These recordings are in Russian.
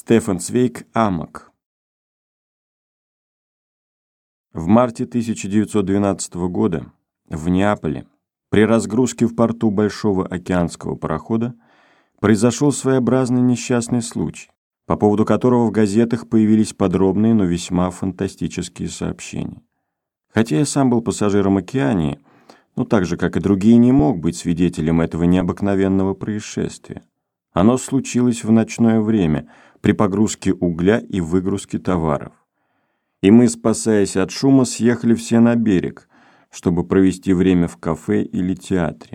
Стефан Цвейг «Амок». В марте 1912 года в Неаполе при разгрузке в порту большого океанского парохода произошел своеобразный несчастный случай, по поводу которого в газетах появились подробные, но весьма фантастические сообщения. Хотя я сам был пассажиром «Океании», но так же, как и другие, не мог быть свидетелем этого необыкновенного происшествия. Оно случилось в ночное время при погрузке угля и выгрузке товаров. И мы, спасаясь от шума, съехали все на берег, чтобы провести время в кафе или театре.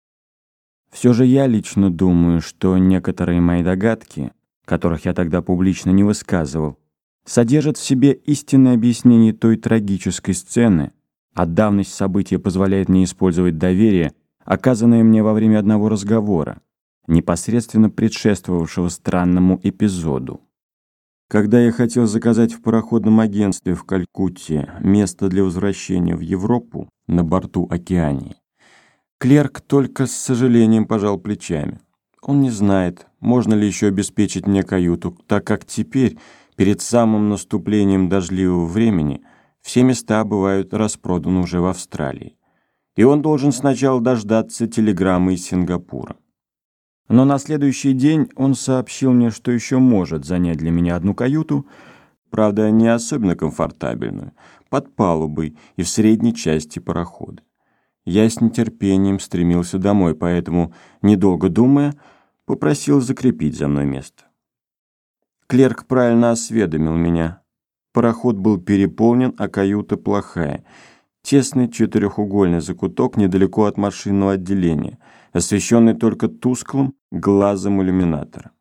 Все же я лично думаю, что некоторые мои догадки, которых я тогда публично не высказывал, содержат в себе истинное объяснение той трагической сцены, а давность события позволяет мне использовать доверие, оказанное мне во время одного разговора, непосредственно предшествовавшего странному эпизоду. Когда я хотел заказать в пароходном агентстве в Калькутте место для возвращения в Европу на борту «Океании», клерк только с сожалением пожал плечами. Он не знает, можно ли еще обеспечить мне каюту, так как теперь, перед самым наступлением дождливого времени, все места бывают распроданы уже в Австралии. И он должен сначала дождаться телеграммы из Сингапура. Но на следующий день он сообщил мне, что еще может занять для меня одну каюту, правда, не особенно комфортабельную, под палубой и в средней части парохода. Я с нетерпением стремился домой, поэтому, недолго думая, попросил закрепить за мной место. Клерк правильно осведомил меня. Пароход был переполнен, а каюта плохая. Тесный четырехугольный закуток недалеко от машинного отделения, освещенный только тусклым глазом иллюминатора.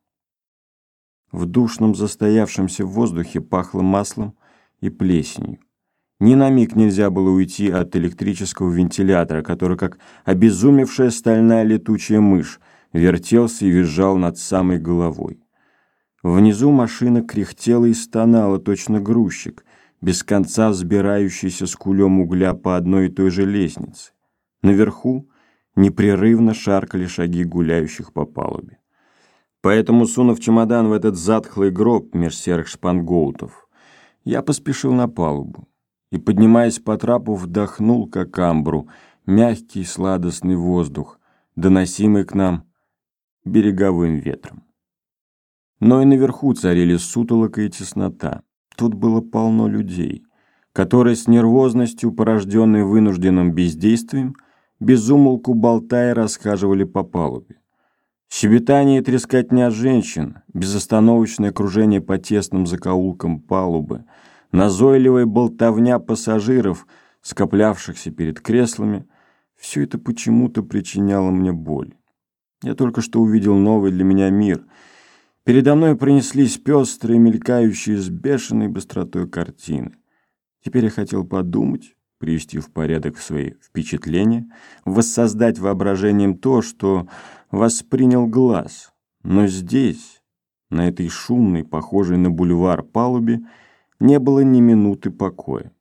В душном застоявшемся воздухе пахло маслом и плесенью. Ни на миг нельзя было уйти от электрического вентилятора, который, как обезумевшая стальная летучая мышь, вертелся и визжал над самой головой. Внизу машина кряхтела и стонала, точно грузчик, без конца взбирающийся с кулем угля по одной и той же лестнице. Наверху непрерывно шаркали шаги гуляющих по палубе. Поэтому, сунув чемодан в этот затхлый гроб меж серых шпангоутов, я поспешил на палубу и, поднимаясь по трапу, вдохнул, как амбру, мягкий сладостный воздух, доносимый к нам береговым ветром. Но и наверху царили сутолока и теснота. Тут было полно людей, которые с нервозностью, порожденной вынужденным бездействием, без умолку болтая расхаживали по палубе. Щебетание и трескотня женщин, безостановочное окружение по тесным закоулкам палубы, назойливая болтовня пассажиров, скоплявшихся перед креслами, все это почему-то причиняло мне боль. Я только что увидел новый для меня мир. Передо мной пронеслись пестрые, мелькающие с бешеной быстротой картины. Теперь я хотел подумать, привести в порядок свои впечатления, воссоздать воображением то, что воспринял глаз. Но здесь, на этой шумной, похожей на бульвар палубе, не было ни минуты покоя.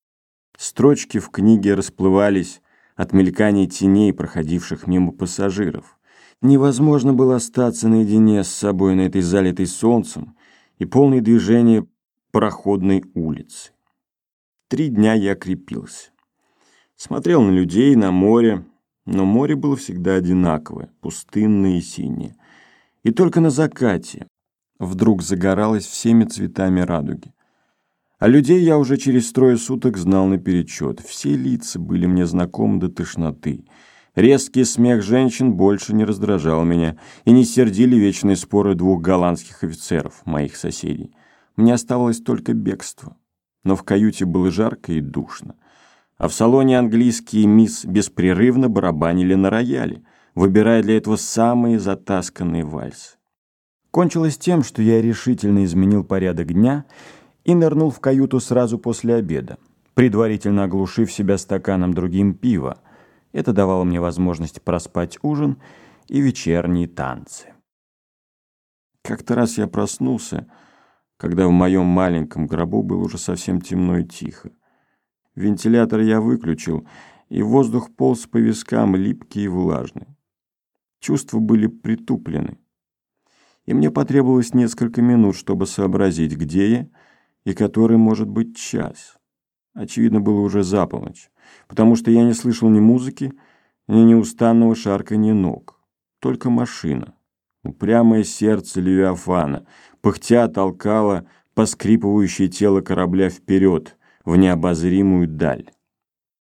Строчки в книге расплывались от мельканий теней, проходивших мимо пассажиров. Невозможно было остаться наедине с собой на этой залитой солнцем и полной движения пароходной улицы. 3 дня я крепился. Смотрел на людей, на море, но море было всегда одинаковое, пустынное и синее. И только на закате вдруг загоралось всеми цветами радуги. А людей я уже через 3 суток знал наперечет. Все лица были мне знакомы до тошноты. Резкий смех женщин больше не раздражал меня, и не сердили вечные споры 2 голландских офицеров, моих соседей. Мне оставалось только бегство. Но в каюте было жарко и душно. А в салоне английские мисс беспрерывно барабанили на рояле, выбирая для этого самые затасканные вальсы. Кончилось тем, что я решительно изменил порядок дня и нырнул в каюту сразу после обеда, предварительно оглушив себя стаканом другим пива. Это давало мне возможность проспать ужин и вечерние танцы. Как-то раз я проснулся, когда в моем маленьком гробу было уже совсем темно и тихо. Вентилятор я выключил, и воздух полз по вискам, липкий и влажный. Чувства были притуплены. и мне потребовалось несколько минут, чтобы сообразить, где я и который может быть час. Очевидно, было уже за полночь, потому что я не слышал ни музыки, ни неустанного шарканья ног, только машина. Упрямое сердце Левиафана, пыхтя толкало поскрипывающее тело корабля вперед, в необозримую даль.